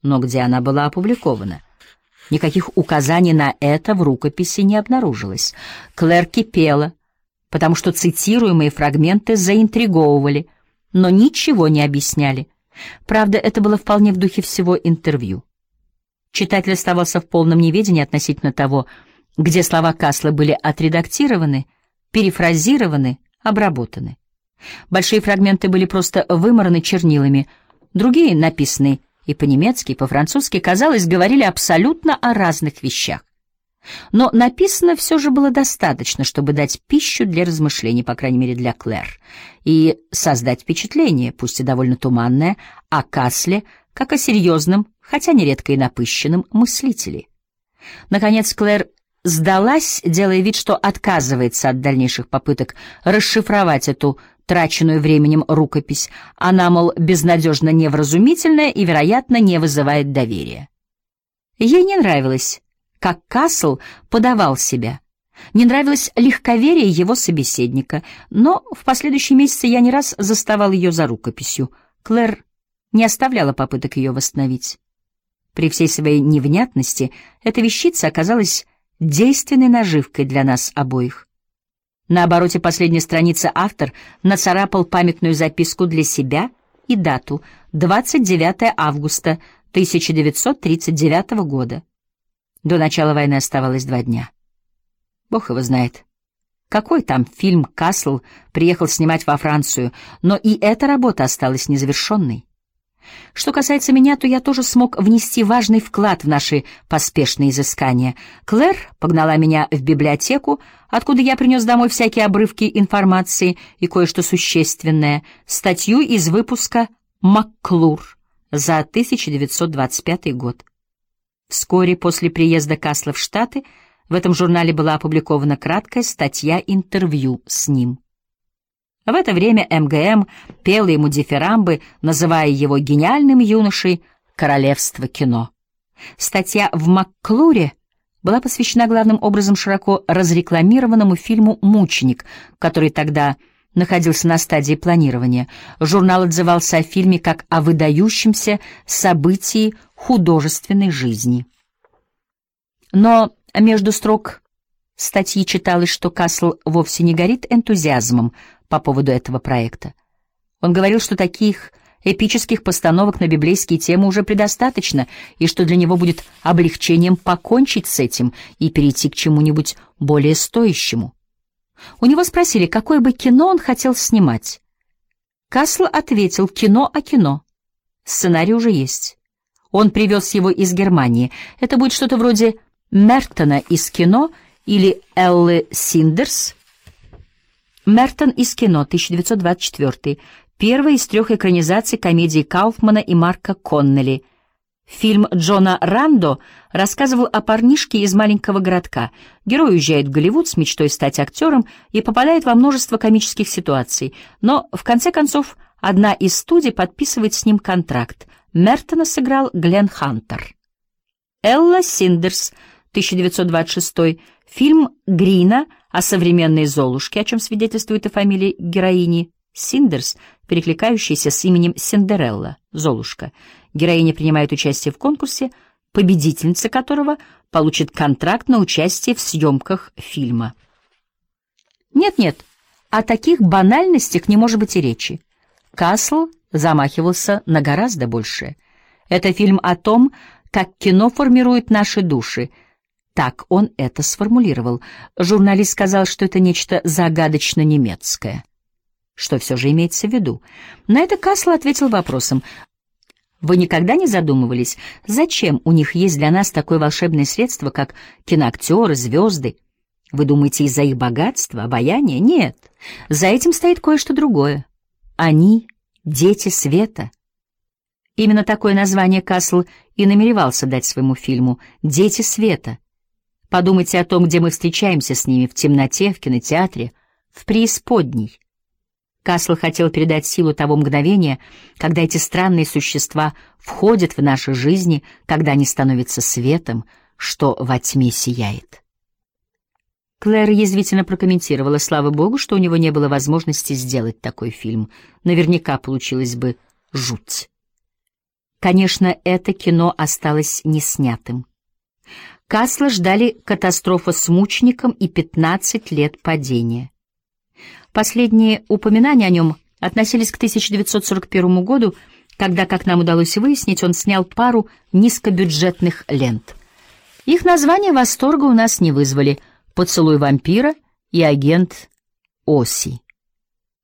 но где она была опубликована? Никаких указаний на это в рукописи не обнаружилось. Клэр кипела, потому что цитируемые фрагменты заинтриговывали, но ничего не объясняли. Правда, это было вполне в духе всего интервью. Читатель оставался в полном неведении относительно того, где слова Касла были отредактированы, перефразированы, обработаны. Большие фрагменты были просто вымараны чернилами, другие, написанные и по-немецки, и по-французски, казалось, говорили абсолютно о разных вещах. Но написано все же было достаточно, чтобы дать пищу для размышлений, по крайней мере для Клэр, и создать впечатление, пусть и довольно туманное, о Касле, как о серьезном, хотя нередко и напыщенном мыслителе. Наконец Клэр сдалась, делая вид, что отказывается от дальнейших попыток расшифровать эту траченную временем рукопись. Она, мол, безнадежно невразумительная и, вероятно, не вызывает доверия. Ей не нравилось, как Касл подавал себя. Не нравилось легковерие его собеседника, но в последующие месяцы я не раз заставал ее за рукописью. Клэр не оставляла попыток ее восстановить. При всей своей невнятности эта вещица оказалась действенной наживкой для нас обоих. На обороте последней страницы автор нацарапал памятную записку для себя и дату — 29 августа 1939 года. До начала войны оставалось 2 дня. Бог его знает, какой там фильм Касл приехал снимать во Францию, но и эта работа осталась незавершенной. Что касается меня, то я тоже смог внести важный вклад в наши поспешные изыскания. Клэр погнала меня в библиотеку, откуда я принес домой всякие обрывки информации и кое-что существенное, статью из выпуска «Макклур» за 1925 год. Вскоре после приезда Касла в Штаты в этом журнале была опубликована краткая статья-интервью с ним. В это время МГМ пела ему дифирамбы, называя его гениальным юношей королевства кино. Статья в «Макклуре» была посвящена главным образом широко разрекламированному фильму «Мученик», который тогда находился на стадии планирования. Журнал отзывался о фильме как о выдающемся событии художественной жизни. Но между строк статьи читалось, что Касл вовсе не горит энтузиазмом по поводу этого проекта. Он говорил, что таких эпических постановок на библейские темы уже предостаточно, и что для него будет облегчением покончить с этим и перейти к чему-нибудь более стоящему. У него спросили, какое бы кино он хотел снимать. Касл ответил: кино о кино. Сценарий уже есть. Он привез его из Германии. Это будет что-то вроде Мертона из кино или Эллы Синдерс. «Мертон из кино», 1924, первая из 3 экранизаций комедии Кауфмана и Марка Коннелли. Фильм Джона Рандо рассказывал о парнишке из маленького городка. Герой уезжает в Голливуд с мечтой стать актером и попадает во множество комических ситуаций, но, в конце концов, одна из студий подписывает с ним контракт. Мертона сыграл Глен Хантер. Элла Синдерс, 1926, фильм Грина о современной Золушке, о чем свидетельствует и фамилия героини Синдерс, перекликающаяся с именем Синдерелла, Золушка. Героиня принимает участие в конкурсе, победительница которого получит контракт на участие в съемках фильма. Нет-нет, о таких банальностях не может быть и речи. Касл замахивался на гораздо большее. Это фильм о том, как кино формирует наши души. Так он это сформулировал. Журналист сказал, что это нечто загадочно немецкое. Что все же имеется в виду? На это Касл ответил вопросом: вы никогда не задумывались, зачем у них есть для нас такое волшебное средство, как киноактеры, звезды? Вы думаете, из-за их богатства, обаяния? Нет, за этим стоит кое-что другое. Они — дети света. Именно такое название Касл и намеревался дать своему фильму — «Дети света». Подумайте о том, где мы встречаемся с ними: в темноте, в кинотеатре, в преисподней. Касл хотел передать силу того мгновения, когда эти странные существа входят в наши жизни, когда они становятся светом, что во тьме сияет. Клэр язвительно прокомментировала: слава богу, что у него не было возможности сделать такой фильм. Наверняка получилась бы жуть. Конечно, это кино осталось неснятым. Касла ждали катастрофа с мучеником и 15 лет падения. Последние упоминания о нем относились к 1941 году, когда, как нам удалось выяснить, он снял пару низкобюджетных лент. Их названия восторга у нас не вызвали: «Поцелуй вампира» и «Агент Оси».